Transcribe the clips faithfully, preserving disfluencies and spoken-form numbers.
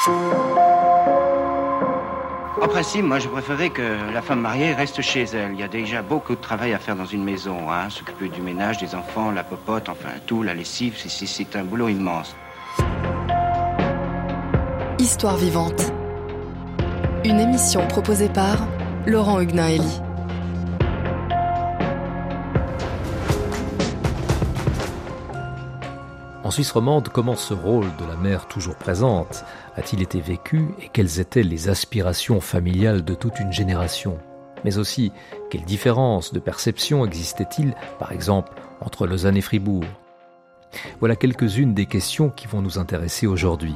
En principe, moi, je préférais que la femme mariée reste chez elle. Il y a déjà beaucoup de travail à faire dans une maison, hein. S'occuper du ménage, des enfants, la popote, enfin tout, la lessive, c'est, c'est, c'est un boulot immense. Histoire vivante. Une émission proposée par Laurent Huguenin-Hélie. En Suisse romande, comment ce rôle de la mère toujours présente a-t-il été vécu et quelles étaient les aspirations familiales de toute une génération ? Mais aussi, quelles différences de perception existait-il, par exemple, entre Lausanne et Fribourg ? Voilà quelques-unes des questions qui vont nous intéresser aujourd'hui.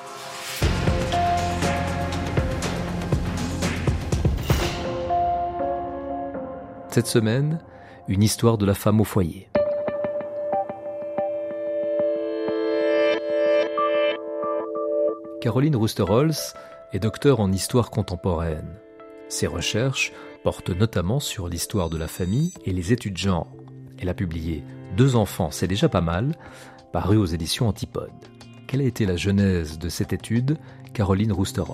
Cette semaine, une histoire de la femme au foyer. Caroline Roosterholz est docteure en histoire contemporaine. Ses recherches portent notamment sur l'histoire de la famille et les études de genre. Elle a publié Deux enfants, c'est déjà pas mal, paru aux éditions Antipode. Quelle a été la genèse de cette étude, Caroline Roosterholz ?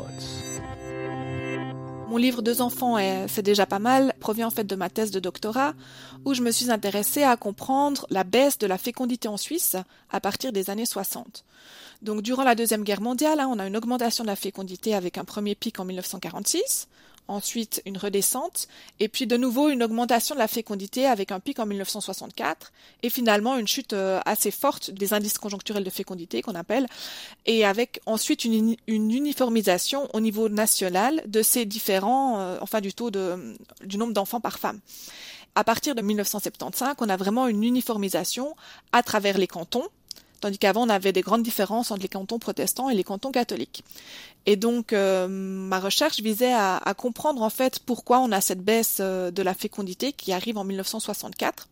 Mon livre Deux enfants, est, c'est déjà pas mal, provient en fait de ma thèse de doctorat, où je me suis intéressée à comprendre la baisse de la fécondité en Suisse à partir des années soixante. Donc durant la Deuxième Guerre mondiale, hein, on a une augmentation de la fécondité avec un premier pic en dix-neuf cent quarante-six, ensuite une redescente, et puis de nouveau une augmentation de la fécondité avec un pic en dix-neuf cent soixante-quatre, et finalement une chute euh, assez forte des indices conjoncturels de fécondité qu'on appelle, et avec ensuite une, une uniformisation au niveau national de ces différents, euh, enfin du taux de, du nombre d'enfants par femme. À partir de dix-neuf cent soixante-quinze, on a vraiment une uniformisation à travers les cantons, tandis qu'avant on avait des grandes différences entre les cantons protestants et les cantons catholiques. Et donc euh, ma recherche visait à, à comprendre en fait pourquoi on a cette baisse euh, de la fécondité qui arrive en dix-neuf cent soixante-quatre.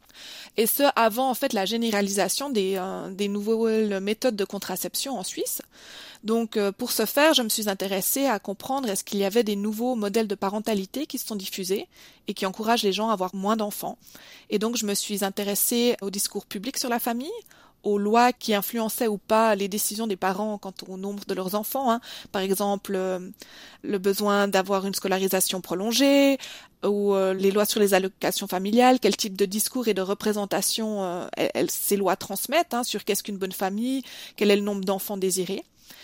Et ce, avant en fait la généralisation des, euh, des nouvelles méthodes de contraception en Suisse. Donc euh, pour ce faire, je me suis intéressée à comprendre est-ce qu'il y avait des nouveaux modèles de parentalité qui se sont diffusés et qui encouragent les gens à avoir moins d'enfants. Et donc je me suis intéressée au discours public sur la famille, aux lois qui influençaient ou pas les décisions des parents quant au nombre de leurs enfants. Hein. Par exemple, euh, le besoin d'avoir une scolarisation prolongée, ou euh, les lois sur les allocations familiales, quel type de discours et de représentation euh, elles, elles, ces lois transmettent, hein, sur qu'est-ce qu'une bonne famille, quel est le nombre d'enfants désirés.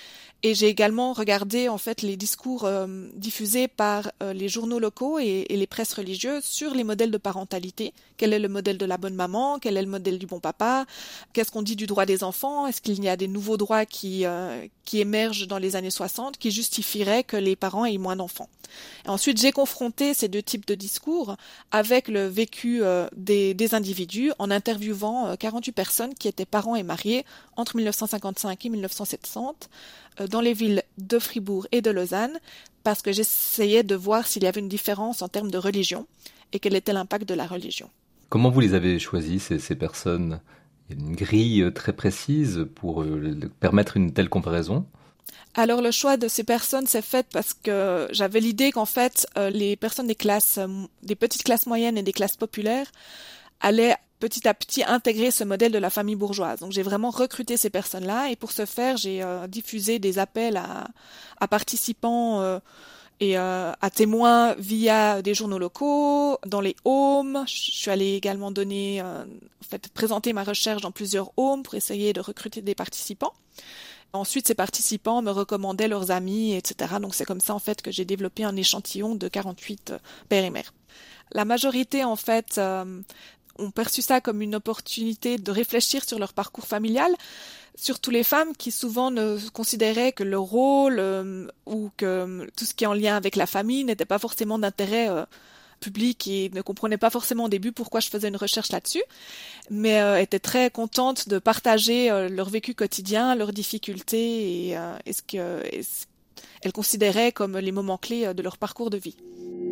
Et j'ai également regardé en fait les discours euh, diffusés par euh, les journaux locaux et, et les presses religieuses sur les modèles de parentalité. Quel est le modèle de la bonne maman? Quel est le modèle du bon papa? Qu'est-ce qu'on dit du droit des enfants? Est-ce qu'il y a des nouveaux droits qui, euh, qui émergent dans les années soixante qui justifieraient que les parents aient moins d'enfants? Et ensuite, j'ai confronté ces deux types de discours avec le vécu euh, des, des individus en interviewant euh, quarante-huit personnes qui étaient parents et mariés entre dix-neuf cent cinquante-cinq et dix-neuf cent soixante euh, dans les villes de Fribourg et de Lausanne, parce que j'essayais de voir s'il y avait une différence en termes de religion et quel était l'impact de la religion. Comment vous les avez choisis, ces, ces personnes ? Il y a une grille très précise pour euh, permettre une telle comparaison ? Alors le choix de ces personnes s'est fait parce que j'avais l'idée qu'en fait euh, les personnes des classes, euh, des petites classes moyennes et des classes populaires allaient petit à petit intégrer ce modèle de la famille bourgeoise. Donc j'ai vraiment recruté ces personnes-là et pour ce faire j'ai euh, diffusé des appels à, à participants euh, et euh, à témoins via des journaux locaux, dans les homes. Je suis allée également donner, euh, en fait, présenter ma recherche dans plusieurs homes pour essayer de recruter des participants. Ensuite, ces participants me recommandaient leurs amis, et cetera. Donc c'est comme ça en fait que j'ai développé un échantillon de quarante-huit pères et mères. La majorité en fait euh, ont perçu ça comme une opportunité de réfléchir sur leur parcours familial, surtout les femmes qui souvent ne considéraient que le rôle euh, ou que tout ce qui est en lien avec la famille n'était pas forcément d'intérêt euh, public et ne comprenaient pas forcément au début pourquoi je faisais une recherche là-dessus, mais euh, étaient très contentes de partager euh, leur vécu quotidien, leurs difficultés et, euh, et ce qu'elles considéraient comme les moments clés de leur parcours de vie.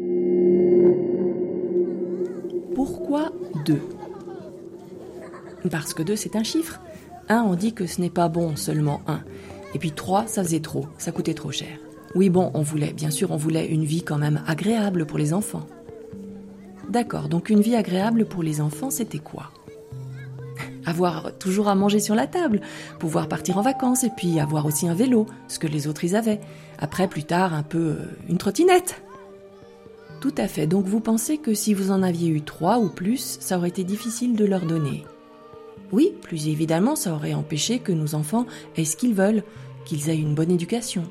Pourquoi deux ? Parce que deux, c'est un chiffre. Un, on dit que ce n'est pas bon, seulement un. Et puis trois, ça faisait trop, ça coûtait trop cher. Oui, bon, on voulait, bien sûr, on voulait une vie quand même agréable pour les enfants. D'accord, donc une vie agréable pour les enfants, c'était quoi ? Avoir toujours à manger sur la table, pouvoir partir en vacances et puis avoir aussi un vélo, ce que les autres ils avaient. Après, plus tard, un peu euh, une trottinette. Tout à fait, donc vous pensez que si vous en aviez eu trois ou plus, ça aurait été difficile de leur donner? Oui, plus évidemment, ça aurait empêché que nos enfants aient ce qu'ils veulent, qu'ils aient une bonne éducation.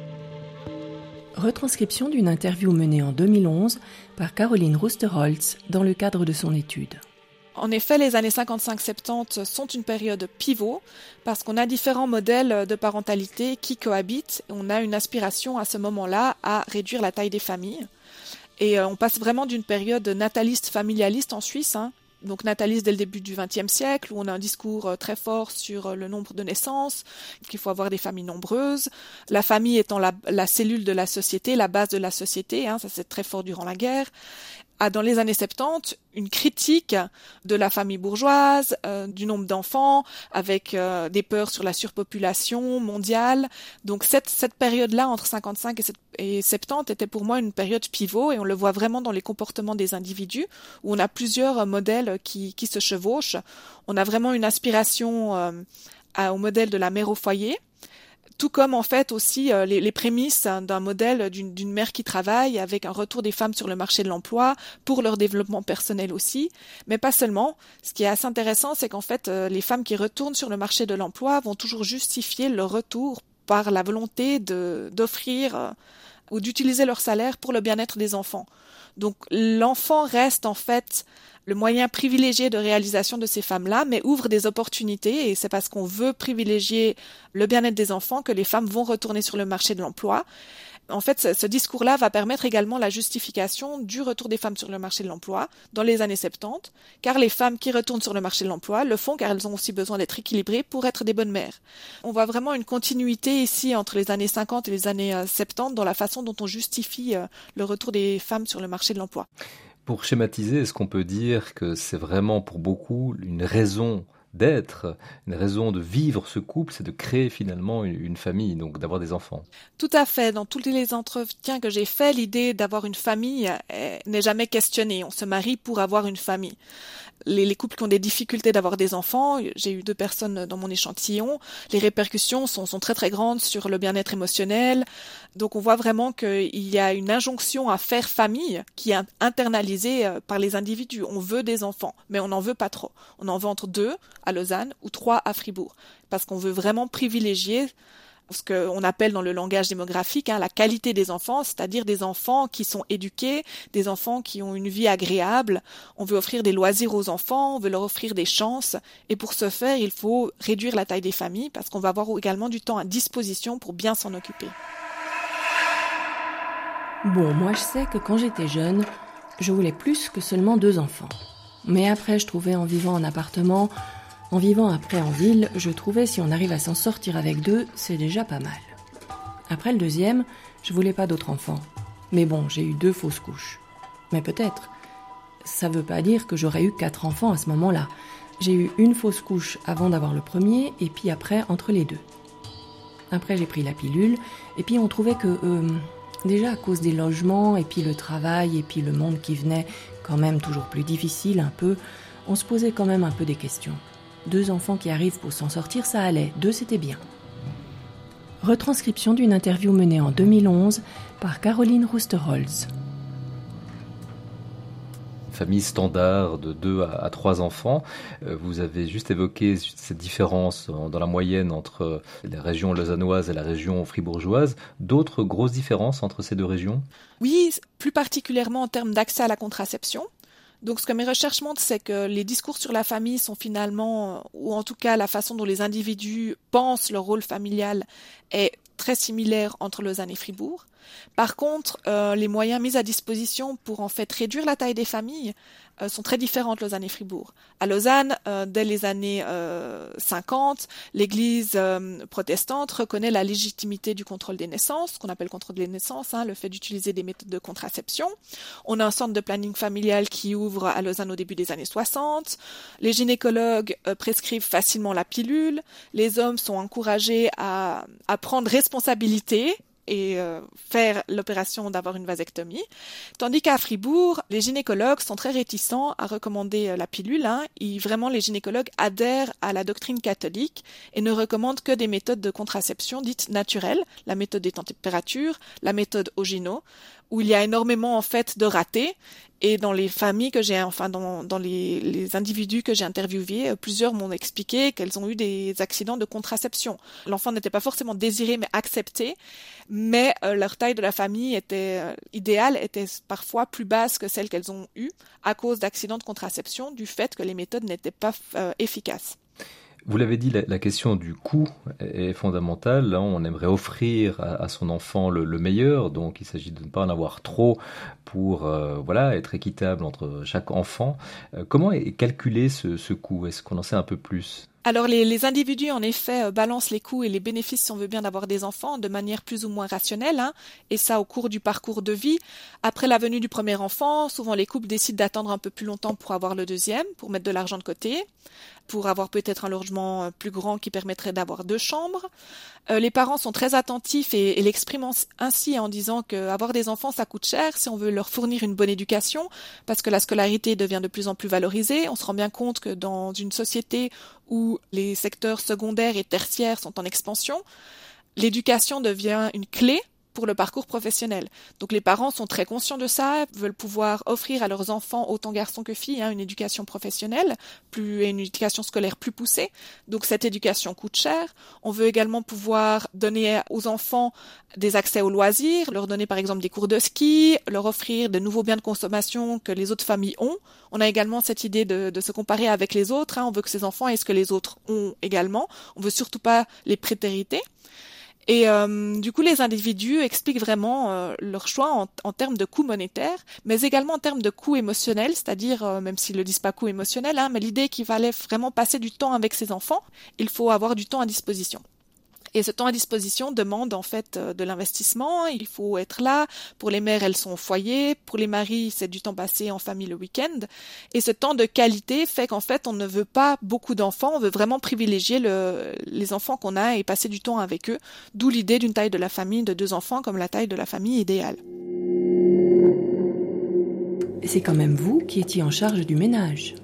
Retranscription d'une interview menée en deux mille onze par Caroline Rusterholz dans le cadre de son étude. En effet, les années cinquante-cinq soixante sont une période pivot parce qu'on a différents modèles de parentalité qui cohabitent. On a une aspiration à ce moment-là à réduire la taille des familles. Et on passe vraiment d'une période nataliste familialiste en Suisse, hein, donc nataliste dès le début du vingtième siècle, où on a un discours très fort sur le nombre de naissances, qu'il faut avoir des familles nombreuses, la famille étant la, la cellule de la société, la base de la société, hein, ça c'est très fort durant la guerre. A dans les années soixante-dix, une critique de la famille bourgeoise, euh, du nombre d'enfants, avec euh, des peurs sur la surpopulation mondiale. Donc cette, cette période-là, entre cinquante-cinq et soixante-dix, était pour moi une période pivot, et on le voit vraiment dans les comportements des individus, où on a plusieurs modèles qui, qui se chevauchent. On a vraiment une aspiration euh, à, au modèle de la mère au foyer, tout comme en fait aussi euh, les, les prémices d'un modèle d'une, d'une mère qui travaille avec un retour des femmes sur le marché de l'emploi pour leur développement personnel aussi, mais pas seulement. Ce qui est assez intéressant, c'est qu'en fait euh, les femmes qui retournent sur le marché de l'emploi vont toujours justifier leur retour par la volonté de, d'offrir euh, ou d'utiliser leur salaire pour le bien-être des enfants. Donc l'enfant reste en fait le moyen privilégié de réalisation de ces femmes-là, mais ouvre des opportunités, et c'est parce qu'on veut privilégier le bien-être des enfants que les femmes vont retourner sur le marché de l'emploi. En fait, ce, ce discours-là va permettre également la justification du retour des femmes sur le marché de l'emploi dans les années soixante-dix, car les femmes qui retournent sur le marché de l'emploi le font car elles ont aussi besoin d'être équilibrées pour être des bonnes mères. On voit vraiment une continuité ici entre les années cinquante et les années soixante-dix dans la façon dont on justifie le retour des femmes sur le marché de l'emploi. Pour schématiser, est-ce qu'on peut dire que c'est vraiment pour beaucoup une raison d'être, une raison de vivre ce couple, c'est de créer finalement une famille, donc d'avoir des enfants? Tout à fait. Dans tous les entretiens que j'ai faits, l'idée d'avoir une famille n'est jamais questionnée. On se marie pour avoir une famille. Les, les couples qui ont des difficultés d'avoir des enfants, j'ai eu deux personnes dans mon échantillon, les répercussions sont, sont très très grandes sur le bien-être émotionnel. Donc on voit vraiment qu'il y a une injonction à faire famille qui est internalisée par les individus. On veut des enfants, mais on n'en veut pas trop. On en veut entre deux à Lausanne ou trois à Fribourg, parce qu'on veut vraiment privilégier ce qu'on appelle dans le langage démographique hein, la qualité des enfants, c'est-à-dire des enfants qui sont éduqués, des enfants qui ont une vie agréable. On veut offrir des loisirs aux enfants, on veut leur offrir des chances, et pour ce faire, il faut réduire la taille des familles, parce qu'on va avoir également du temps à disposition pour bien s'en occuper. Bon, moi je sais que quand j'étais jeune, je voulais plus que seulement deux enfants. Mais après, je trouvais en vivant en appartement, en vivant après en ville, je trouvais si on arrive à s'en sortir avec deux, c'est déjà pas mal. Après le deuxième, je voulais pas d'autres enfants. Mais bon, j'ai eu deux fausses couches. Mais peut-être. Ça veut pas dire que j'aurais eu quatre enfants à ce moment-là. J'ai eu une fausse couche avant d'avoir le premier, et puis après, entre les deux. Après, j'ai pris la pilule, et puis on trouvait que... Euh, déjà à cause des logements, et puis le travail, et puis le monde qui venait quand même toujours plus difficile un peu, on se posait quand même un peu des questions. Deux enfants qui arrivent pour s'en sortir, ça allait. Deux, c'était bien. Retranscription d'une interview menée en deux mille onze par Caroline Rusterholz. Famille standard de deux à trois enfants. Vous avez juste évoqué cette différence dans la moyenne entre la région lausannoise et la région fribourgeoise. D'autres grosses différences entre ces deux régions? Oui, plus particulièrement en termes d'accès à la contraception. Donc ce que mes recherches montrent, c'est que les discours sur la famille sont finalement, ou en tout cas la façon dont les individus pensent leur rôle familial est très similaire entre Lausanne et Fribourg. Par contre, euh, les moyens mis à disposition pour en fait réduire la taille des familles euh, sont très différents entre Lausanne et Fribourg. À Lausanne, euh, dès les années euh, cinquante, l'Église euh, protestante reconnaît la légitimité du contrôle des naissances, ce qu'on appelle contrôle des naissances, hein, le fait d'utiliser des méthodes de contraception. On a un centre de planning familial qui ouvre à Lausanne au début des années soixante. Les gynécologues euh, prescrivent facilement la pilule. Les hommes sont encouragés à, à prendre responsabilité et euh, faire l'opération d'avoir une vasectomie. Tandis qu'à Fribourg, les gynécologues sont très réticents à recommander euh, la pilule. Hein. Et vraiment, les gynécologues adhèrent à la doctrine catholique et ne recommandent que des méthodes de contraception dites naturelles, la méthode des températures, la méthode Ogino, où il y a énormément en fait de ratés. Et dans les familles que j'ai, enfin dans, dans les, les individus que j'ai interviewés, plusieurs m'ont expliqué qu'elles ont eu des accidents de contraception. L'enfant n'était pas forcément désiré mais accepté, mais euh, leur taille de la famille était euh, idéale, était parfois plus basse que celle qu'elles ont eue à cause d'accidents de contraception, du fait que les méthodes n'étaient pas euh, efficaces. Vous l'avez dit, la, la question du coût est fondamentale. Là, on aimerait offrir à, à son enfant le, le meilleur, donc il s'agit de ne pas en avoir trop pour euh, voilà, être équitable entre chaque enfant. Euh, comment est calculé ce, ce coût ? Est-ce qu'on en sait un peu plus ? Alors les, les individus en effet euh, balancent les coûts et les bénéfices si on veut bien d'avoir des enfants de manière plus ou moins rationnelle, hein, et ça au cours du parcours de vie. Après la venue du premier enfant, souvent les couples décident d'attendre un peu plus longtemps pour avoir le deuxième, pour mettre de l'argent de côté, pour avoir peut-être un logement plus grand qui permettrait d'avoir deux chambres. Euh, les parents sont très attentifs et, et l'expriment ainsi en disant qu'avoir des enfants ça coûte cher si on veut leur fournir une bonne éducation, parce que la scolarité devient de plus en plus valorisée. On se rend bien compte que dans une société où les secteurs secondaires et tertiaires sont en expansion, l'éducation devient une clé pour le parcours professionnel. Donc les parents sont très conscients de ça, veulent pouvoir offrir à leurs enfants, autant garçons que filles, hein, une éducation professionnelle plus, et une éducation scolaire plus poussée. Donc cette éducation coûte cher. On veut également pouvoir donner aux enfants des accès aux loisirs, leur donner par exemple des cours de ski, leur offrir de nouveaux biens de consommation que les autres familles ont. On a également cette idée de, de se comparer avec les autres. Hein. On veut que ces enfants aient ce que les autres ont également. On veut surtout pas les prétériter. Et euh, du coup, les individus expliquent vraiment euh, leur choix en, en termes de coûts monétaires, mais également en termes de coûts émotionnels, c'est-à-dire, euh, même s'ils ne le disent pas coûts émotionnels, hein, mais l'idée qu'il fallait vraiment passer du temps avec ses enfants, il faut avoir du temps à disposition. Et ce temps à disposition demande en fait de l'investissement, il faut être là. Pour les mères, elles sont au foyer, pour les maris, c'est du temps passé en famille le week-end. Et ce temps de qualité fait qu'en fait, on ne veut pas beaucoup d'enfants, on veut vraiment privilégier le, les enfants qu'on a et passer du temps avec eux, d'où l'idée d'une taille de la famille de deux enfants comme la taille de la famille idéale. C'est quand même vous qui étiez en charge du ménage.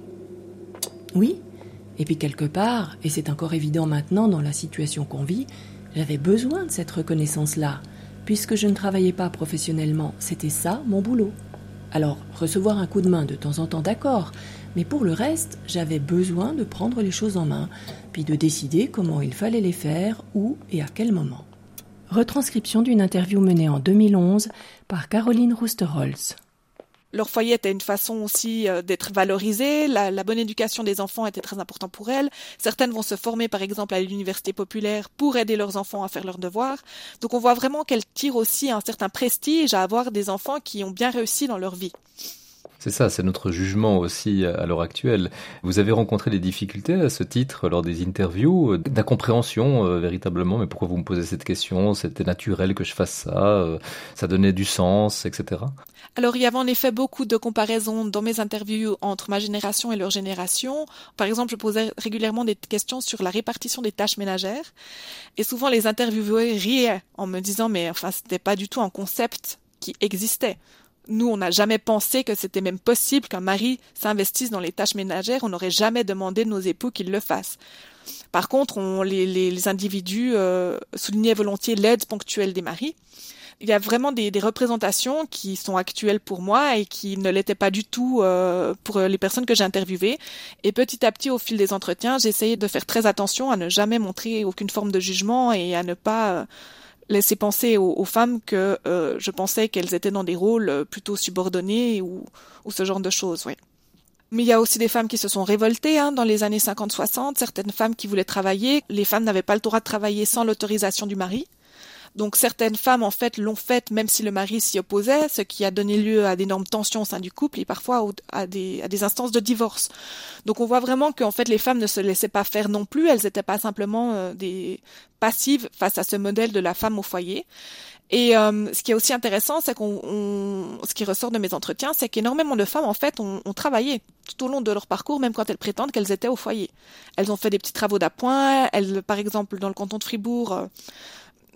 Oui. Et puis quelque part, et c'est encore évident maintenant dans la situation qu'on vit, j'avais besoin de cette reconnaissance-là. Puisque je ne travaillais pas professionnellement, c'était ça mon boulot. Alors, recevoir un coup de main de temps en temps, d'accord, mais pour le reste, j'avais besoin de prendre les choses en main, puis de décider comment il fallait les faire, où et à quel moment. Retranscription d'une interview menée en deux mille onze par Caroline Rusterholz. Leur foyer était une façon aussi euh, d'être valorisé. La, la bonne éducation des enfants était très importante pour elles. Certaines vont se former, par exemple, à l'université populaire pour aider leurs enfants à faire leurs devoirs. Donc on voit vraiment qu'elles tirent aussi un certain prestige à avoir des enfants qui ont bien réussi dans leur vie. C'est ça, c'est notre jugement aussi à l'heure actuelle. Vous avez rencontré des difficultés à ce titre lors des interviews, d'incompréhension euh, véritablement, mais pourquoi vous me posez cette question ? C'était naturel que je fasse ça, euh, ça donnait du sens, et cetera. Alors il y avait en effet beaucoup de comparaisons dans mes interviews entre ma génération et leur génération. Par exemple, je posais régulièrement des questions sur la répartition des tâches ménagères, et souvent les intervieweurs riaient en me disant mais enfin c'était pas du tout un concept qui existait. Nous, on n'a jamais pensé que c'était même possible qu'un mari s'investisse dans les tâches ménagères. On n'aurait jamais demandé de nos époux qu'ils le fassent. Par contre, on, les, les, les individus euh, soulignaient volontiers l'aide ponctuelle des maris. Il y a vraiment des, des représentations qui sont actuelles pour moi et qui ne l'étaient pas du tout euh, pour les personnes que j'ai interviewées. Et petit à petit, au fil des entretiens, j'ai essayé de faire très attention à ne jamais montrer aucune forme de jugement et à ne pas... Euh, laisser penser aux, aux femmes que euh, je pensais qu'elles étaient dans des rôles plutôt subordonnés ou, ou ce genre de choses, oui. Mais il y a aussi des femmes qui se sont révoltées hein, dans les années cinquante soixante, certaines femmes qui voulaient travailler. Les femmes n'avaient pas le droit de travailler sans l'autorisation du mari. Donc certaines femmes, en fait, l'ont fait même si le mari s'y opposait, ce qui a donné lieu à d'énormes tensions au sein du couple et parfois à des, à des instances de divorce. Donc on voit vraiment qu'en fait, les femmes ne se laissaient pas faire non plus, elles n'étaient pas simplement euh, des passives face à ce modèle de la femme au foyer. Et euh, ce qui est aussi intéressant, c'est qu'on, on, ce qui ressort de mes entretiens, c'est qu'énormément de femmes, en fait, ont, ont travaillé tout au long de leur parcours, même quand elles prétendent qu'elles étaient au foyer. Elles ont fait des petits travaux d'appoint, elles, par exemple, dans le canton de Fribourg, euh,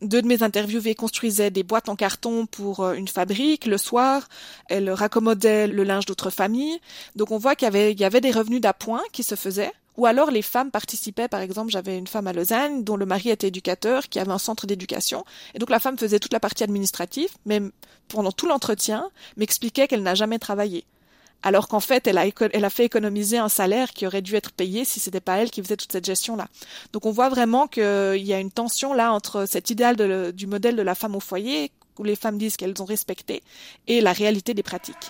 Deux de mes interviewées construisaient des boîtes en carton pour une fabrique. Le soir, elles raccommodaient le linge d'autres familles. Donc on voit qu'il y avait, il y avait des revenus d'appoint qui se faisaient. Ou alors les femmes participaient, par exemple, j'avais une femme à Lausanne dont le mari était éducateur, qui avait un centre d'éducation. Et donc la femme faisait toute la partie administrative, mais pendant tout l'entretien, m'expliquait qu'elle n'a jamais travaillé. Alors qu'en fait, elle a, éco- elle a fait économiser un salaire qui aurait dû être payé si c'était pas elle qui faisait toute cette gestion-là. Donc on voit vraiment qu'il y a une tension là entre cet idéal de, du modèle de la femme au foyer, où les femmes disent qu'elles ont respecté, et la réalité des pratiques.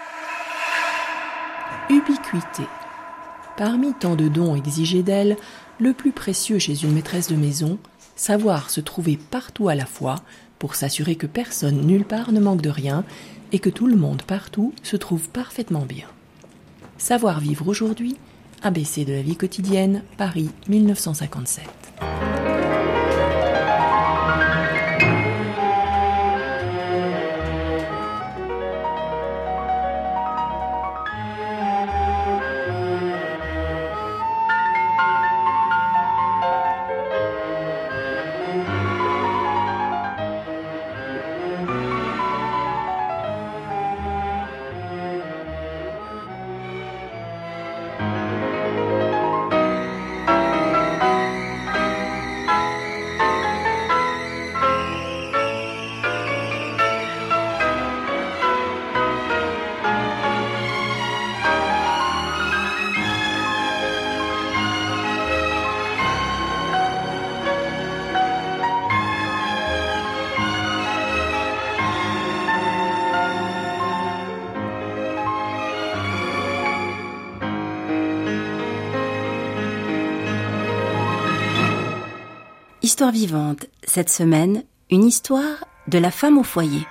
Ubiquité. Parmi tant de dons exigés d'elle, le plus précieux chez une maîtresse de maison, savoir se trouver partout à la fois pour s'assurer que personne nulle part ne manque de rien et que tout le monde partout se trouve parfaitement bien. Savoir vivre aujourd'hui, A B C de la vie quotidienne, Paris mille neuf cent cinquante-sept. Histoire vivante, cette semaine, une histoire de la femme au foyer.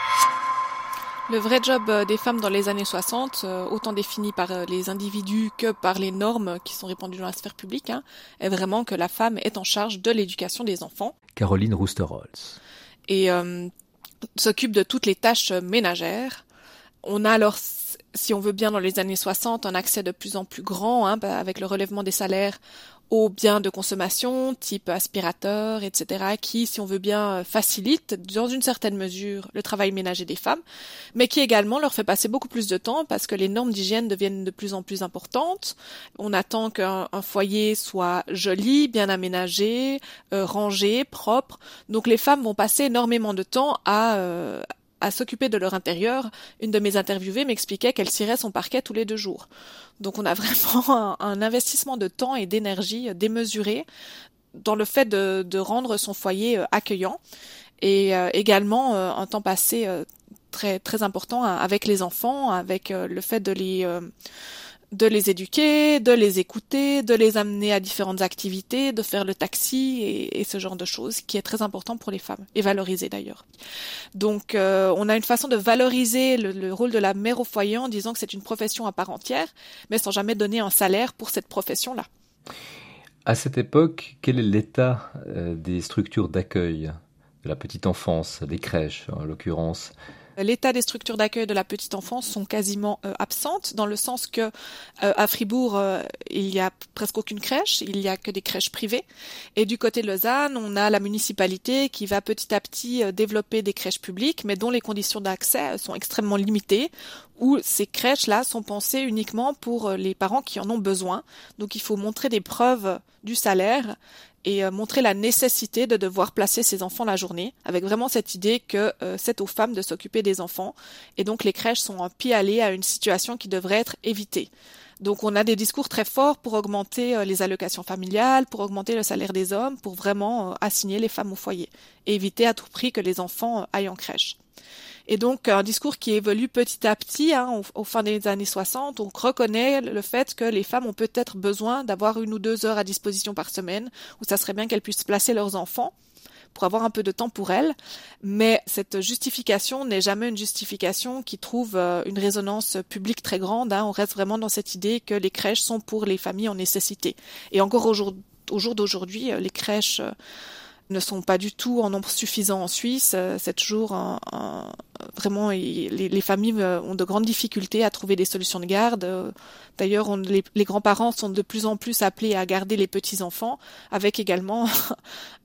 Le vrai job des femmes dans les années soixante, autant défini par les individus que par les normes qui sont répandues dans la sphère publique, hein, est vraiment que la femme est en charge de l'éducation des enfants. Caroline Rooster-Holz. Et euh, s'occupe de toutes les tâches ménagères. On a alors, si on veut bien, dans les années soixante, un accès de plus en plus grand, hein, avec le relèvement des salaires, aux biens de consommation, type aspirateur, et cetera, qui, si on veut bien, facilite, dans une certaine mesure, le travail ménager des femmes, mais qui également leur fait passer beaucoup plus de temps parce que les normes d'hygiène deviennent de plus en plus importantes. On attend qu'un un foyer soit joli, bien aménagé, euh, rangé, propre. Donc les femmes vont passer énormément de temps à... Euh, à s'occuper de leur intérieur. Une de mes interviewées m'expliquait qu'elle cirait son parquet tous les deux jours. Donc on a vraiment un, un investissement de temps et d'énergie démesuré dans le fait de, de rendre son foyer accueillant et euh, également euh, un temps passé euh, très très important avec les enfants, avec euh, le fait de les euh, de les éduquer, de les écouter, de les amener à différentes activités, de faire le taxi et, et ce genre de choses qui est très important pour les femmes et valorisé d'ailleurs. Donc euh, on a une façon de valoriser le, le rôle de la mère au foyer en disant que c'est une profession à part entière, mais sans jamais donner un salaire pour cette profession-là. À cette époque, quel est l'état euh, des structures d'accueil de la petite enfance, des crèches en l'occurrence ? L'état des structures d'accueil de la petite enfance sont quasiment euh, absentes, dans le sens que euh, à Fribourg, euh, il y a presque aucune crèche, il y a que des crèches privées. Et du côté de Lausanne, on a la municipalité qui va petit à petit euh, développer des crèches publiques, mais dont les conditions d'accès sont extrêmement limitées, où ces crèches-là sont pensées uniquement pour les parents qui en ont besoin. Donc il faut montrer des preuves du salaire et euh, montrer la nécessité de devoir placer ses enfants la journée, avec vraiment cette idée que euh, c'est aux femmes de s'occuper des enfants. Et donc les crèches sont un pis-aller à une situation qui devrait être évitée. Donc on a des discours très forts pour augmenter euh, les allocations familiales, pour augmenter le salaire des hommes, pour vraiment euh, assigner les femmes au foyer, et éviter à tout prix que les enfants euh, aillent en crèche. Et donc, un discours qui évolue petit à petit, hein, au, au fin des années soixante, on reconnaît le fait que les femmes ont peut-être besoin d'avoir une ou deux heures à disposition par semaine, où ça serait bien qu'elles puissent placer leurs enfants pour avoir un peu de temps pour elles. Mais cette justification n'est jamais une justification qui trouve euh, une résonance publique très grande, hein. On reste vraiment dans cette idée que les crèches sont pour les familles en nécessité. Et encore au jour, au jour d'aujourd'hui, les crèches... Euh, ne sont pas du tout en nombre suffisant en Suisse. C'est toujours un, un, vraiment les, les familles ont de grandes difficultés à trouver des solutions de garde. D'ailleurs, on, les, les grands-parents sont de plus en plus appelés à garder les petits-enfants, avec également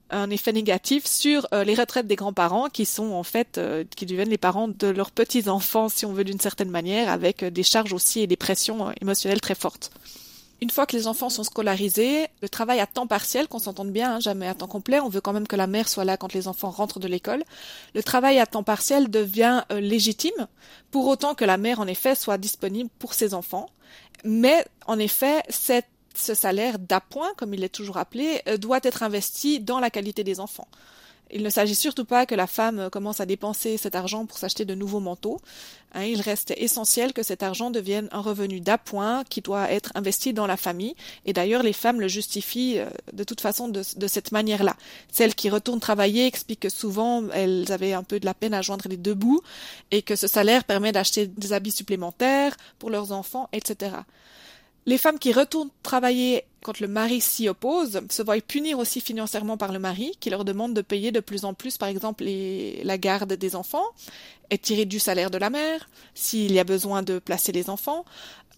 un effet négatif sur euh, les retraites des grands-parents qui sont en fait, euh, qui deviennent les parents de leurs petits-enfants, si on veut d'une certaine manière, avec euh, des charges aussi et des pressions euh, émotionnelles très fortes. Une fois que les enfants sont scolarisés, le travail à temps partiel, qu'on s'entende bien, hein, jamais à temps complet, on veut quand même que la mère soit là quand les enfants rentrent de l'école, le travail à temps partiel devient euh, légitime, pour autant que la mère, en effet, soit disponible pour ses enfants. Mais, en effet, cette ce salaire d'appoint, comme il est toujours appelé, doit être investi dans la qualité des enfants. Il ne s'agit surtout pas que la femme commence à dépenser cet argent pour s'acheter de nouveaux manteaux. Hein, il reste essentiel que cet argent devienne un revenu d'appoint qui doit être investi dans la famille. Et d'ailleurs, les femmes le justifient de toute façon de, de cette manière-là. Celles qui retournent travailler expliquent que souvent, elles avaient un peu de la peine à joindre les deux bouts et que ce salaire permet d'acheter des habits supplémentaires pour leurs enfants, et cetera. Les femmes qui retournent travailler quand le mari s'y oppose se voient punir aussi financièrement par le mari, qui leur demande de payer de plus en plus, par exemple, les, la garde des enfants, est tirée du salaire de la mère, s'il y a besoin de placer les enfants.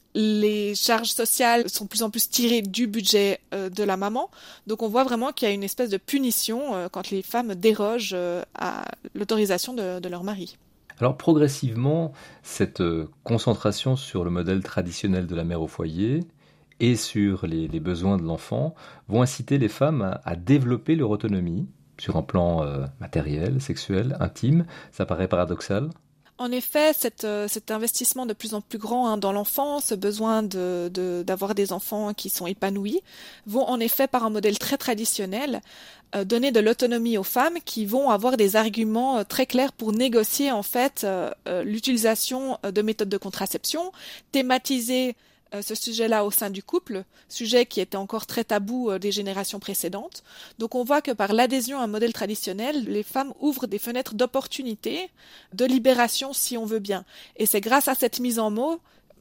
Les charges sociales sont de plus en plus tirées du budget euh, de la maman. Donc on voit vraiment qu'il y a une espèce de punition euh, quand les femmes dérogent euh, à l'autorisation de, de leur mari. Alors progressivement, cette concentration sur le modèle traditionnel de la mère au foyer et sur les, les besoins de l'enfant vont inciter les femmes à, à développer leur autonomie sur un plan euh, matériel, sexuel, intime. Ça paraît paradoxal. En effet, cette, euh, cet investissement de plus en plus grand hein, dans l'enfant, ce besoin de, de, d'avoir des enfants qui sont épanouis, vont en effet, par un modèle très traditionnel, euh, donner de l'autonomie aux femmes qui vont avoir des arguments euh, très clairs pour négocier en fait euh, euh, l'utilisation de méthodes de contraception, thématiser ce sujet-là au sein du couple, sujet qui était encore très tabou des générations précédentes. Donc on voit que par l'adhésion à un modèle traditionnel, les femmes ouvrent des fenêtres d'opportunité, de libération si on veut bien. Et c'est grâce à cette mise en mots,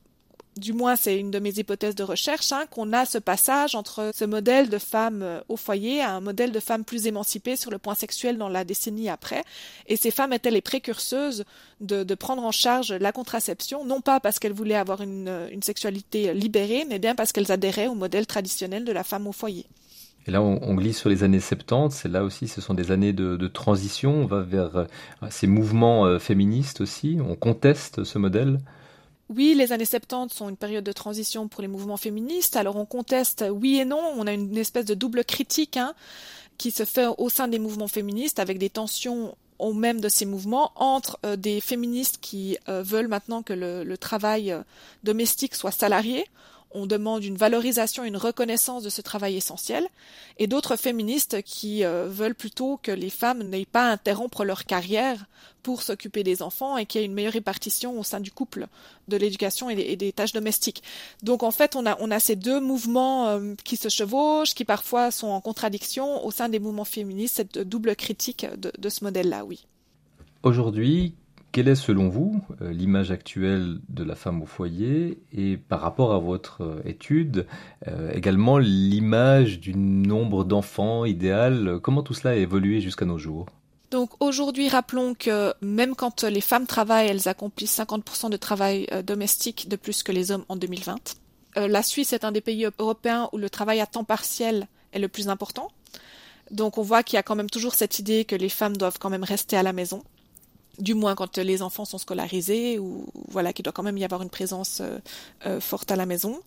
du moins c'est une de mes hypothèses de recherche, hein, qu'on a ce passage entre ce modèle de femme au foyer à un modèle de femme plus émancipée sur le point sexuel dans la décennie après. Et ces femmes étaient les précurseuses de, de prendre en charge la contraception, non pas parce qu'elles voulaient avoir une, une sexualité libérée, mais bien parce qu'elles adhéraient au modèle traditionnel de la femme au foyer. Et là, on, on glisse sur les années soixante-dix, c'est là aussi, ce sont des années de, de transition, on va vers euh, ces mouvements euh, féministes aussi, on conteste ce modèle. Oui, les années soixante-dix sont une période de transition pour les mouvements féministes. Alors on conteste oui et non. On a une espèce de double critique hein, qui se fait au sein des mouvements féministes avec des tensions au même de ces mouvements entre euh, des féministes qui euh, veulent maintenant que le, le travail euh, domestique soit salarié. On demande une valorisation, une reconnaissance de ce travail essentiel, et d'autres féministes qui euh, veulent plutôt que les femmes n'aient pas à interrompre leur carrière pour s'occuper des enfants et qu'il y ait une meilleure répartition au sein du couple de l'éducation et des, et des tâches domestiques. Donc en fait, on a, on a ces deux mouvements euh, qui se chevauchent, qui parfois sont en contradiction au sein des mouvements féministes, cette double critique de, de ce modèle-là, oui. Aujourd'hui, quelle est selon vous l'image actuelle de la femme au foyer et par rapport à votre étude, euh, également l'image du nombre d'enfants idéal? Comment tout cela a évolué jusqu'à nos jours? Donc aujourd'hui, rappelons que même quand les femmes travaillent, elles accomplissent cinquante pour cent de travail euh, domestique de plus que les hommes en deux mille vingt. Euh, la Suisse est un des pays européens où le travail à temps partiel est le plus important. Donc on voit qu'il y a quand même toujours cette idée que les femmes doivent quand même rester à la maison. Du moins quand les enfants sont scolarisés, ou voilà, qu'il doit quand même y avoir une présence euh, euh, forte à la maison.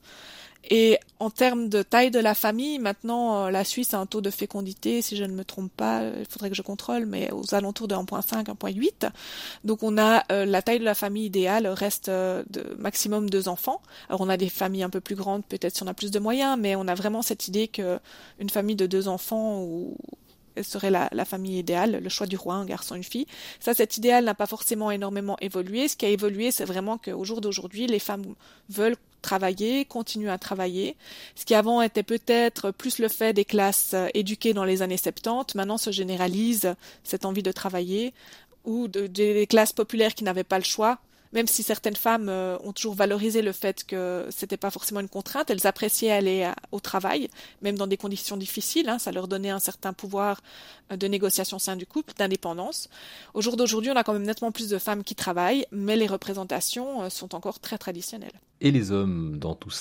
Et en termes de taille de la famille, maintenant, euh, la Suisse a un taux de fécondité, si je ne me trompe pas, il faudrait que je contrôle, mais aux alentours de un virgule cinq, un virgule huit. Donc on a euh, la taille de la famille idéale reste euh, de maximum deux enfants. Alors on a des familles un peu plus grandes, peut-être si on a plus de moyens, mais on a vraiment cette idée que une famille de deux enfants ou serait la, la famille idéale, le choix du roi, un garçon, une fille. Ça, cet idéal n'a pas forcément énormément évolué. Ce qui a évolué, c'est vraiment qu'au jour d'aujourd'hui, les femmes veulent travailler, continuent à travailler. Ce qui avant était peut-être plus le fait des classes éduquées dans les années soixante-dix, maintenant se généralise cette envie de travailler, ou de, des classes populaires qui n'avaient pas le choix. Même si certaines femmes euh, ont toujours valorisé le fait que c'était pas forcément une contrainte, elles appréciaient aller à, au travail, même dans des conditions difficiles, hein, ça leur donnait un certain pouvoir euh, de négociation au sein du couple, d'indépendance. Au jour d'aujourd'hui, on a quand même nettement plus de femmes qui travaillent, mais les représentations euh, sont encore très traditionnelles. Et les hommes dans tout cela?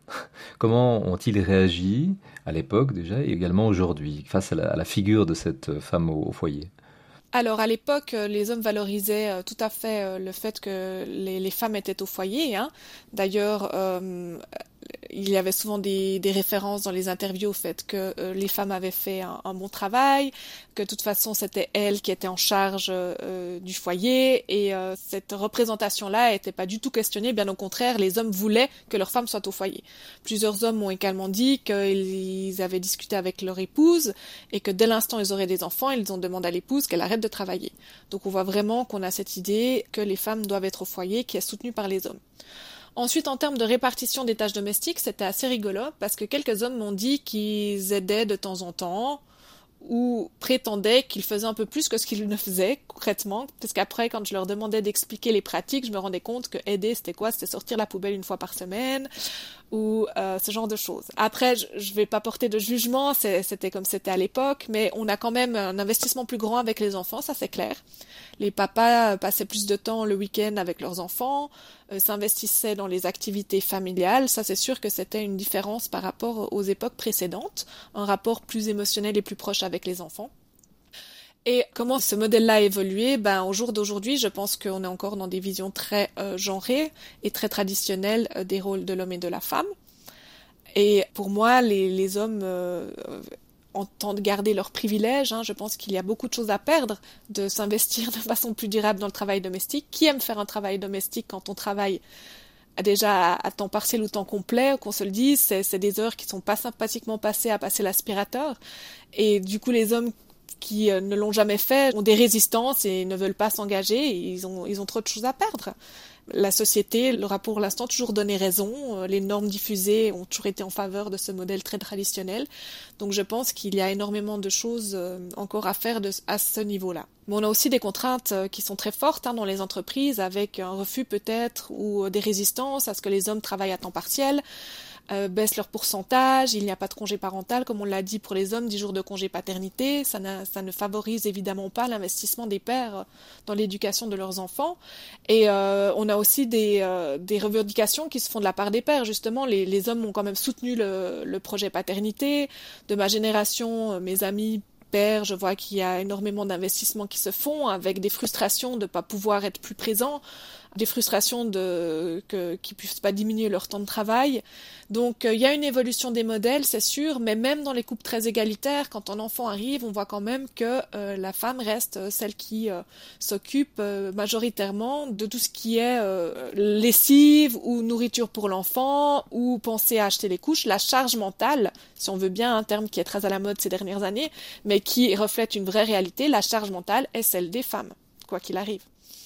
Comment ont-ils réagi à l'époque déjà et également aujourd'hui face à la, à la figure de cette femme au, au foyer ? Alors à l'époque, les hommes valorisaient tout à fait le fait que les, les femmes étaient au foyer. Hein. D'ailleurs, euh, il y avait souvent des, des références dans les interviews au fait que euh, les femmes avaient fait un, un bon travail, que de toute façon c'était elles qui étaient en charge euh, du foyer, et euh, cette représentation-là n'était pas du tout questionnée, bien au contraire, les hommes voulaient que leurs femmes soient au foyer. Plusieurs hommes ont également dit qu'ils avaient discuté avec leur épouse et que dès l'instant où ils auraient des enfants, ils ont demandé à l'épouse qu'elle arrête de travailler. Donc on voit vraiment qu'on a cette idée que les femmes doivent être au foyer qui est soutenue par les hommes. Ensuite, en termes de répartition des tâches domestiques, c'était assez rigolo parce que quelques hommes m'ont dit qu'ils aidaient de temps en temps ou prétendaient qu'ils faisaient un peu plus que ce qu'ils ne faisaient concrètement, parce qu'après, quand je leur demandais d'expliquer les pratiques, je me rendais compte que aider, c'était quoi ? C'était sortir la poubelle une fois par semaine ou euh, ce genre de choses. Après, je, je vais pas porter de jugement, c'est, c'était comme c'était à l'époque, mais on a quand même un investissement plus grand avec les enfants, ça c'est clair. Les papas passaient plus de temps le week-end avec leurs enfants, euh, s'investissaient dans les activités familiales, ça c'est sûr que c'était une différence par rapport aux époques précédentes, un rapport plus émotionnel et plus proche avec les enfants. Et comment ce modèle-là a évolué ? Ben, au jour d'aujourd'hui, je pense qu'on est encore dans des visions très euh, genrées et très traditionnelles euh, des rôles de l'homme et de la femme. Et pour moi, les, les hommes euh, entendent garder leurs privilèges. Hein. Je pense qu'il y a beaucoup de choses à perdre de s'investir de façon plus durable dans le travail domestique. Qui aime faire un travail domestique quand on travaille déjà à, à temps partiel ou temps complet, qu'on se le dise, c'est, c'est des heures qui sont pas sympathiquement passées à passer l'aspirateur. Et du coup, les hommes qui euh, ne l'ont jamais fait ont des résistances et ne veulent pas s'engager, et ils ont, ils ont trop de choses à perdre. La société leur a pour l'instant toujours donné raison, les normes diffusées ont toujours été en faveur de ce modèle très traditionnel, donc je pense qu'il y a énormément de choses euh, encore à faire de, à ce niveau-là. Mais on a aussi des contraintes euh, qui sont très fortes hein, dans les entreprises, avec un refus peut-être ou des résistances à ce que les hommes travaillent à temps partiel, Euh, baissent leur pourcentage, il n'y a pas de congé parental, comme on l'a dit pour les hommes, dix jours de congé paternité, ça, ça ne favorise évidemment pas l'investissement des pères dans l'éducation de leurs enfants. Et euh, on a aussi des, euh, des revendications qui se font de la part des pères, justement, les, les hommes ont quand même soutenu le, le projet paternité. De ma génération, mes amis pères, je vois qu'il y a énormément d'investissements qui se font, avec des frustrations de ne pas pouvoir être plus présents, des frustrations de, que, qui ne puissent pas diminuer leur temps de travail. Donc il euh, y a une évolution des modèles, c'est sûr, mais même dans les couples très égalitaires, quand un enfant arrive, on voit quand même que euh, la femme reste celle qui euh, s'occupe euh, majoritairement de tout ce qui est euh, lessive ou nourriture pour l'enfant, ou penser à acheter les couches. La charge mentale, si on veut bien un terme qui est très à la mode ces dernières années, mais qui reflète une vraie réalité, la charge mentale est celle des femmes, quoi qu'il arrive.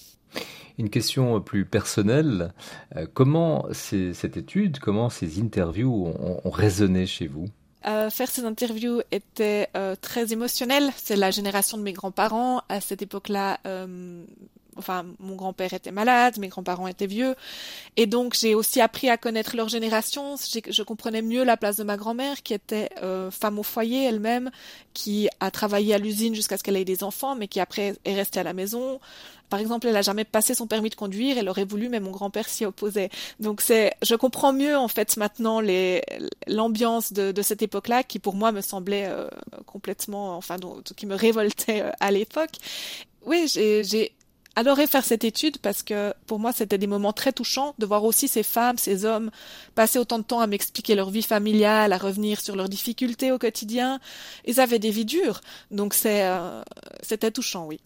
Une question plus personnelle, euh, comment ces, cette étude, comment ces interviews ont, ont résonné chez vous ? Euh, faire ces interviews était euh, très émotionnel. C'est la génération de mes grands-parents. À cette époque-là, euh, enfin, mon grand-père était malade, mes grands-parents étaient vieux. Et donc, j'ai aussi appris à connaître leur génération. J'ai, je comprenais mieux la place de ma grand-mère, qui était euh, femme au foyer elle-même, qui a travaillé à l'usine jusqu'à ce qu'elle ait des enfants, mais qui après est restée à la maison. Par exemple, elle a jamais passé son permis de conduire, elle aurait voulu, mais mon grand-père s'y opposait. Donc c'est, je comprends mieux en fait maintenant les, l'ambiance de, de cette époque-là, qui pour moi me semblait euh, complètement, enfin, donc, qui me révoltait euh, à l'époque. Oui, j'ai, j'ai adoré faire cette étude parce que pour moi c'était des moments très touchants de voir aussi ces femmes, ces hommes passer autant de temps à m'expliquer leur vie familiale, à revenir sur leurs difficultés au quotidien. Ils avaient des vies dures, donc c'est, euh, c'était touchant, oui.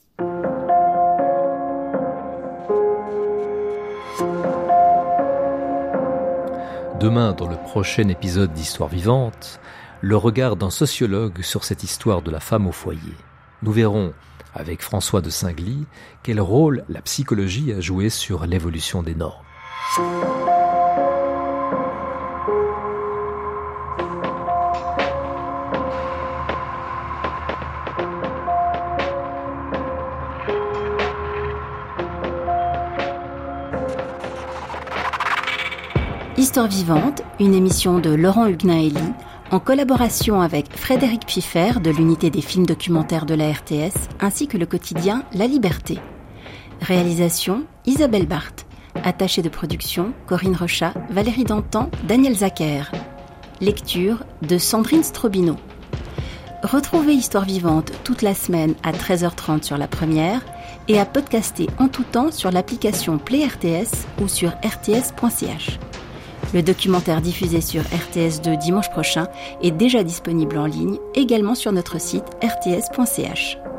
Demain, dans le prochain épisode d'Histoire vivante, le regard d'un sociologue sur cette histoire de la femme au foyer. Nous verrons, avec François de Singly, quel rôle la psychologie a joué sur l'évolution des normes. Histoire vivante, une émission de Laurent Huguenin-Elie, en collaboration avec Frédéric Piffer de l'unité des films documentaires de la R T S, ainsi que le quotidien La Liberté. Réalisation Isabelle Barthes. Attachée de production, Corinne Rochat, Valérie Dantan, Daniel Zacher. Lecture de Sandrine Strobino. Retrouvez Histoire vivante toute la semaine à treize heures trente sur la première et à podcaster en tout temps sur l'application Play R T S ou sur r t s point c h. Le documentaire diffusé sur R T S deux dimanche prochain est déjà disponible en ligne, également sur notre site r t s point c h.